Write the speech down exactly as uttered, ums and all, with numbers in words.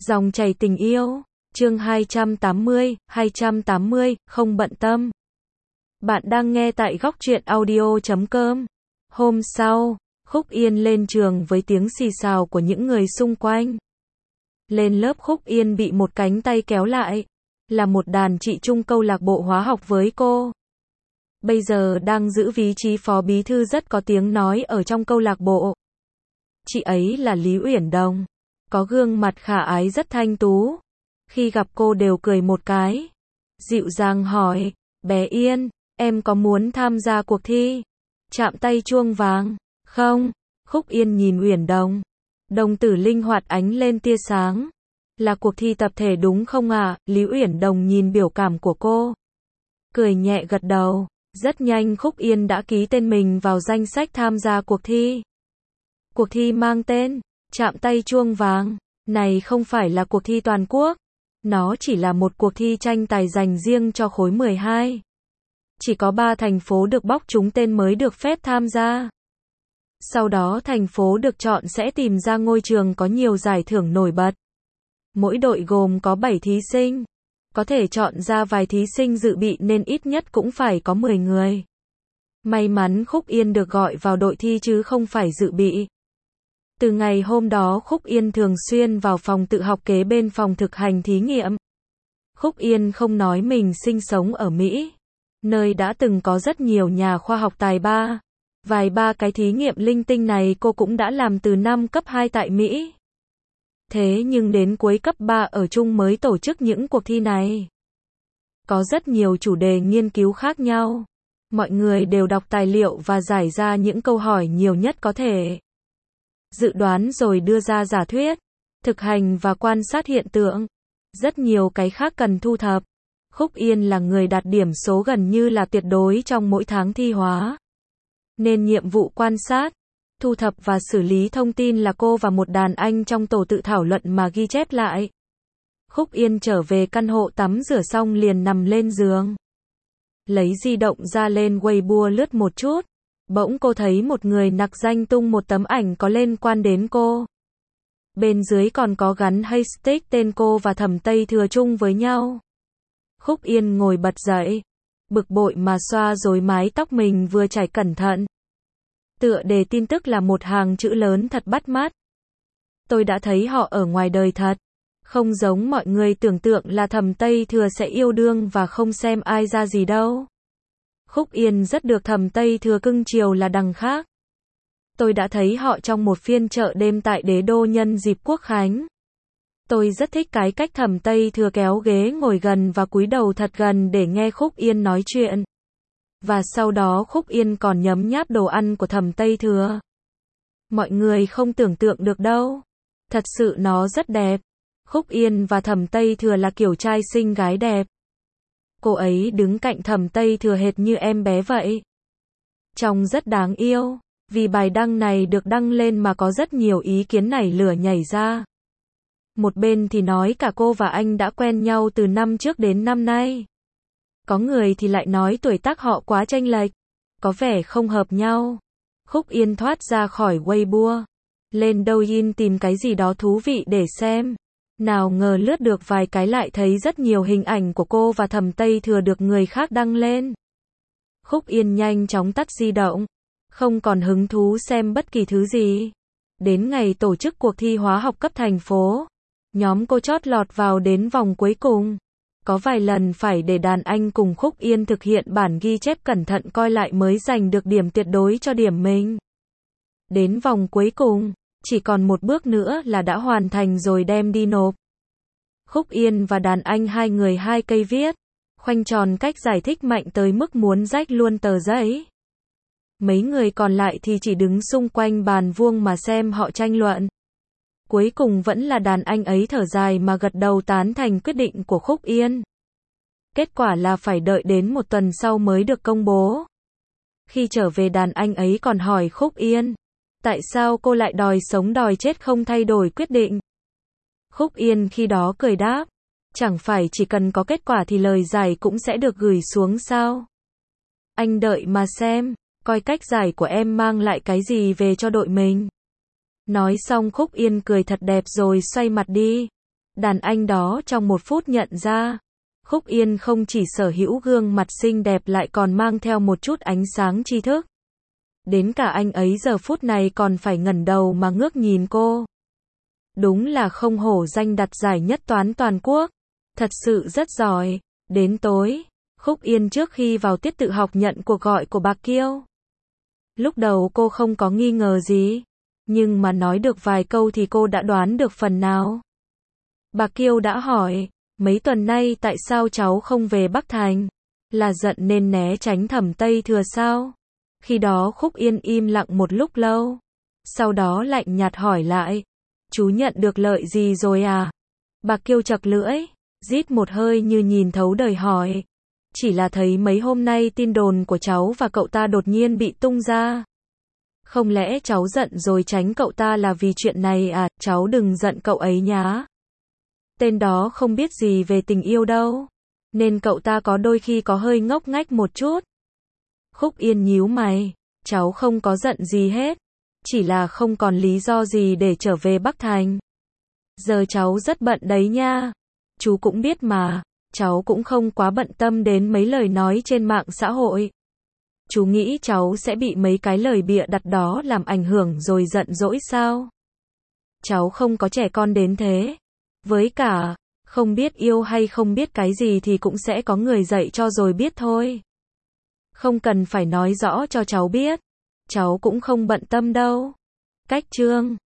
Dòng chảy tình yêu, chương hai trăm tám mươi, hai trăm tám mươi, không bận tâm. Bạn đang nghe tại góc truyện audio chấm com. Hôm sau, Khúc Yên lên trường với tiếng xì xào của những người xung quanh. Lên lớp Khúc Yên bị một cánh tay kéo lại, là một đàn chị chung câu lạc bộ hóa học với cô. Bây giờ đang giữ vị trí phó bí thư rất có tiếng nói ở trong câu lạc bộ. Chị ấy là Lý Uyển Đồng, có gương mặt khả ái rất thanh tú. Khi gặp cô đều cười một cái, dịu dàng hỏi, bé Yên, em có muốn tham gia cuộc thi chạm tay chuông vàng không? Khúc Yên nhìn Uyển Đồng, đồng tử linh hoạt ánh lên tia sáng. Là cuộc thi tập thể đúng không ạ? À? Lý Uyển Đồng nhìn biểu cảm của cô, cười nhẹ gật đầu. Rất nhanh Khúc Yên đã ký tên mình vào danh sách tham gia cuộc thi. Cuộc thi mang tên chạm tay chuông vàng này không phải là cuộc thi toàn quốc, nó chỉ là một cuộc thi tranh tài dành riêng cho khối mười hai. Chỉ có ba thành phố được bóc trúng tên mới được phép tham gia. Sau đó thành phố được chọn sẽ tìm ra ngôi trường có nhiều giải thưởng nổi bật. Mỗi đội gồm có bảy thí sinh. Có thể chọn ra vài thí sinh dự bị nên ít nhất cũng phải có mười người. May mắn Khúc Yên được gọi vào đội thi chứ không phải dự bị. Từ ngày hôm đó Khúc Yên thường xuyên vào phòng tự học kế bên phòng thực hành thí nghiệm. Khúc Yên không nói mình sinh sống ở Mỹ, nơi đã từng có rất nhiều nhà khoa học tài ba. Vài ba cái thí nghiệm linh tinh này cô cũng đã làm từ năm cấp hai tại Mỹ. Thế nhưng đến cuối cấp ba ở Trung mới tổ chức những cuộc thi này. Có rất nhiều chủ đề nghiên cứu khác nhau. Mọi người đều đọc tài liệu và giải ra những câu hỏi nhiều nhất có thể. Dự đoán rồi đưa ra giả thuyết, thực hành và quan sát hiện tượng. Rất nhiều cái khác cần thu thập. Khúc Yên là người đạt điểm số gần như là tuyệt đối trong mỗi tháng thi hóa. Nên nhiệm vụ quan sát, thu thập và xử lý thông tin là cô và một đàn anh trong tổ tự thảo luận mà ghi chép lại. Khúc Yên trở về căn hộ tắm rửa xong liền nằm lên giường. Lấy di động ra lên Weibo lướt một chút. Bỗng cô thấy một người nặc danh tung một tấm ảnh có liên quan đến cô. Bên dưới còn có gắn hashtag tên cô và Thẩm Tây Thừa chung với nhau. Khúc Yên ngồi bật dậy, bực bội mà xoa rối mái tóc mình vừa chải cẩn thận. Tựa đề tin tức là một hàng chữ lớn thật bắt mắt. Tôi đã thấy họ ở ngoài đời thật. Không giống mọi người tưởng tượng là Thẩm Tây Thừa sẽ yêu đương và không xem ai ra gì đâu. Khúc Yên rất được Thẩm Tây Thừa cưng chiều là đằng khác. Tôi đã thấy họ trong một phiên chợ đêm tại Đế Đô nhân dịp Quốc Khánh. Tôi rất thích cái cách Thẩm Tây Thừa kéo ghế ngồi gần và cúi đầu thật gần để nghe Khúc Yên nói chuyện. Và sau đó Khúc Yên còn nhấm nháp đồ ăn của Thẩm Tây Thừa. Mọi người không tưởng tượng được đâu. Thật sự nó rất đẹp. Khúc Yên và Thẩm Tây Thừa là kiểu trai xinh gái đẹp. Cô ấy đứng cạnh Thẩm Tây Thừa hệt như em bé vậy. Trông rất đáng yêu. Vì bài đăng này được đăng lên mà có rất nhiều ý kiến nảy lửa nhảy ra. Một bên thì nói cả cô và anh đã quen nhau từ năm trước đến năm nay. Có người thì lại nói tuổi tác họ quá chênh lệch, có vẻ không hợp nhau. Khúc Yên thoát ra khỏi Weibo, lên Douyin tìm cái gì đó thú vị để xem. Nào ngờ lướt được vài cái lại thấy rất nhiều hình ảnh của cô và Thẩm Tây Thừa được người khác đăng lên. Khúc Yên nhanh chóng tắt di động, không còn hứng thú xem bất kỳ thứ gì. Đến ngày tổ chức cuộc thi hóa học cấp thành phố, nhóm cô chót lọt vào đến vòng cuối cùng. Có vài lần phải để đàn anh cùng Khúc Yên thực hiện bản ghi chép cẩn thận coi lại mới giành được điểm tuyệt đối cho điểm mình. Đến vòng cuối cùng, chỉ còn một bước nữa là đã hoàn thành rồi đem đi nộp. Khúc Yên và đàn anh hai người hai cây viết, khoanh tròn cách giải thích mạnh tới mức muốn rách luôn tờ giấy. Mấy người còn lại thì chỉ đứng xung quanh bàn vuông mà xem họ tranh luận. Cuối cùng vẫn là đàn anh ấy thở dài mà gật đầu tán thành quyết định của Khúc Yên. Kết quả là phải đợi đến một tuần sau mới được công bố. Khi trở về đàn anh ấy còn hỏi Khúc Yên, tại sao cô lại đòi sống đòi chết không thay đổi quyết định. Khúc Yên khi đó cười đáp, chẳng phải chỉ cần có kết quả thì lời giải cũng sẽ được gửi xuống sao? Anh đợi mà xem, coi cách giải của em mang lại cái gì về cho đội mình. Nói xong Khúc Yên cười thật đẹp rồi xoay mặt đi. Đàn anh đó trong một phút nhận ra, Khúc Yên không chỉ sở hữu gương mặt xinh đẹp lại còn mang theo một chút ánh sáng tri thức. Đến cả anh ấy giờ phút này còn phải ngẩng đầu mà ngước nhìn cô. Đúng là không hổ danh đặt giải nhất toán toàn quốc. Thật sự rất giỏi. Đến tối, Khúc Yên trước khi vào tiết tự học nhận cuộc gọi của bà Kiêu. Lúc đầu cô không có nghi ngờ gì, nhưng mà nói được vài câu thì cô đã đoán được phần nào. Bà Kiêu đã hỏi, mấy tuần nay tại sao cháu không về Bắc Thành? Là giận nên né tránh Thẩm Tây Thừa sao? Khi đó Khúc Yên im lặng một lúc lâu. Sau đó lạnh nhạt hỏi lại, chú nhận được lợi gì rồi à? Bà Kiêu chật lưỡi, rít một hơi như nhìn thấu đời hỏi. Chỉ là thấy mấy hôm nay tin đồn của cháu và cậu ta đột nhiên bị tung ra. Không lẽ cháu giận rồi tránh cậu ta là vì chuyện này à? Cháu đừng giận cậu ấy nhá. Tên đó không biết gì về tình yêu đâu, nên cậu ta có đôi khi có hơi ngốc nghếch một chút. Khúc Yên nhíu mày, cháu không có giận gì hết, chỉ là không còn lý do gì để trở về Bắc Thành. Giờ cháu rất bận đấy nha. Chú cũng biết mà, cháu cũng không quá bận tâm đến mấy lời nói trên mạng xã hội. Chú nghĩ cháu sẽ bị mấy cái lời bịa đặt đó làm ảnh hưởng rồi giận dỗi sao? Cháu không có trẻ con đến thế. Với cả, không biết yêu hay không biết cái gì thì cũng sẽ có người dạy cho rồi biết thôi. Không cần phải nói rõ cho cháu biết. Cháu cũng không bận tâm đâu. Cách chương